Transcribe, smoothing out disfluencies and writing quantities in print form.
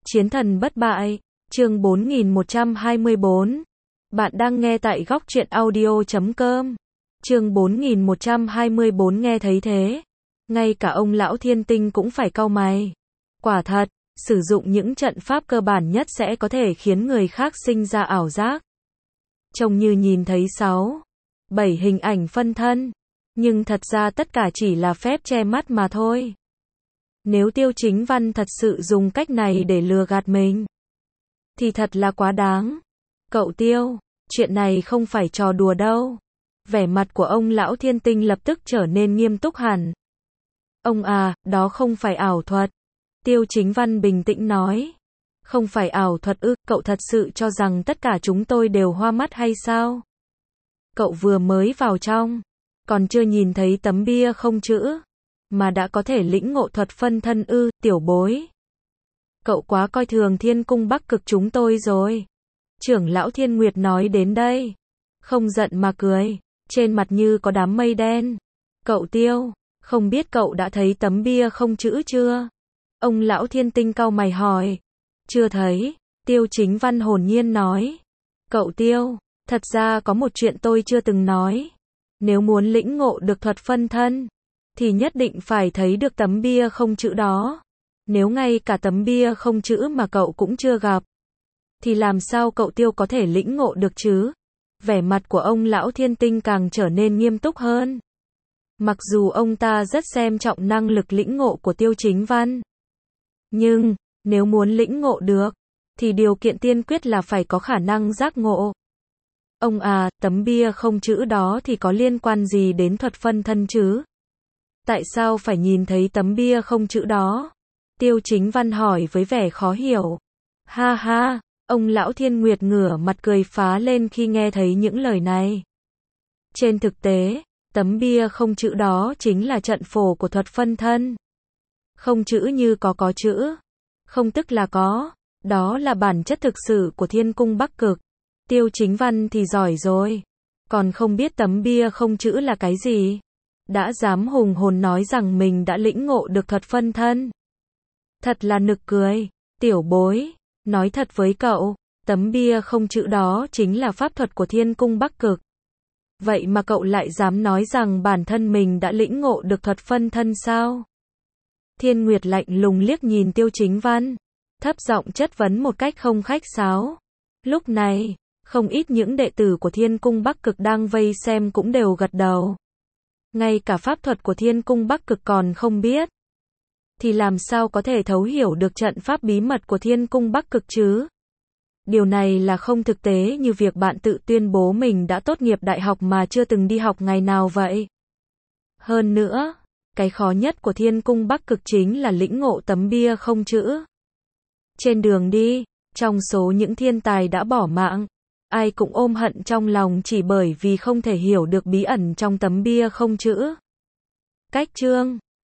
Chiến thần bất bại, chương 4124. Bạn đang nghe tại góc truyện audio.com. Chương 4124 nghe thấy thế. Ngay cả ông lão thiên tinh cũng phải cau mày. Quả thật, sử dụng những trận pháp cơ bản nhất sẽ có thể khiến người khác sinh ra ảo giác. Trông như nhìn thấy 6, 7 hình ảnh phân thân. Nhưng thật ra tất cả chỉ là phép che mắt mà thôi. Nếu Tiêu Chính Văn thật sự dùng cách này để lừa gạt mình, thì thật là quá đáng. Cậu Tiêu, chuyện này không phải trò đùa đâu. Vẻ mặt của ông lão thiên tinh lập tức trở nên nghiêm túc hẳn. Ông à, đó không phải ảo thuật. Tiêu Chính Văn bình tĩnh nói. Không phải ảo thuật ư, cậu thật sự cho rằng tất cả chúng tôi đều hoa mắt hay sao? Cậu vừa mới vào trong, còn chưa nhìn thấy tấm bia không chữ, mà đã có thể lĩnh ngộ thuật phân thân ư, tiểu bối. Cậu quá coi thường Thiên Cung Bắc Cực chúng tôi rồi. Trưởng lão Thiên Nguyệt nói đến đây, không giận mà cười, trên mặt như có đám mây đen. Cậu Tiêu, không biết cậu đã thấy tấm bia không chữ chưa? Ông lão thiên tinh cau mày hỏi. Chưa thấy, Tiêu Chính Văn hồn nhiên nói. Cậu Tiêu, thật ra có một chuyện tôi chưa từng nói. Nếu muốn lĩnh ngộ được thuật phân thân, thì nhất định phải thấy được tấm bia không chữ đó. Nếu ngay cả tấm bia không chữ mà cậu cũng chưa gặp, thì làm sao cậu Tiêu có thể lĩnh ngộ được chứ? Vẻ mặt của ông lão thiên tinh càng trở nên nghiêm túc hơn. Mặc dù ông ta rất xem trọng năng lực lĩnh ngộ của Tiêu Chính Văn, nhưng, nếu muốn lĩnh ngộ được, thì điều kiện tiên quyết là phải có khả năng giác ngộ. Ông à, tấm bia không chữ đó thì có liên quan gì đến thuật phân thân chứ? Tại sao phải nhìn thấy tấm bia không chữ đó? Tiêu Chính Văn hỏi với vẻ khó hiểu. Ha ha, ông lão Thiên Nguyệt ngửa mặt cười phá lên khi nghe thấy những lời này. Trên thực tế, tấm bia không chữ đó chính là trận phổ của thuật phân thân. Không chữ như có chữ. Không tức là có. Đó là bản chất thực sự của Thiên Cung Bắc Cực. Tiêu Chính Văn thì giỏi rồi. Còn không biết tấm bia không chữ là cái gì. Đã dám hùng hồn nói rằng mình đã lĩnh ngộ được thuật phân thân. Thật là nực cười. Tiểu bối, nói thật với cậu, tấm bia không chữ đó chính là pháp thuật của Thiên Cung Bắc Cực. Vậy mà cậu lại dám nói rằng bản thân mình đã lĩnh ngộ được thuật phân thân sao? Thiên Nguyệt lạnh lùng liếc nhìn Tiêu Chính Văn, thấp giọng chất vấn một cách không khách sáo. Lúc này, không ít những đệ tử của Thiên Cung Bắc Cực đang vây xem cũng đều gật đầu. Ngay cả pháp thuật của Thiên Cung Bắc Cực còn không biết, thì làm sao có thể thấu hiểu được trận pháp bí mật của Thiên Cung Bắc Cực chứ? Điều này là không thực tế như việc bạn tự tuyên bố mình đã tốt nghiệp đại học mà chưa từng đi học ngày nào vậy. Hơn nữa, cái khó nhất của Thiên Cung Bắc Cực chính là lĩnh ngộ tấm bia không chữ. Trên đường đi, trong số những thiên tài đã bỏ mạng, ai cũng ôm hận trong lòng chỉ bởi vì không thể hiểu được bí ẩn trong tấm bia không chữ. Cách chương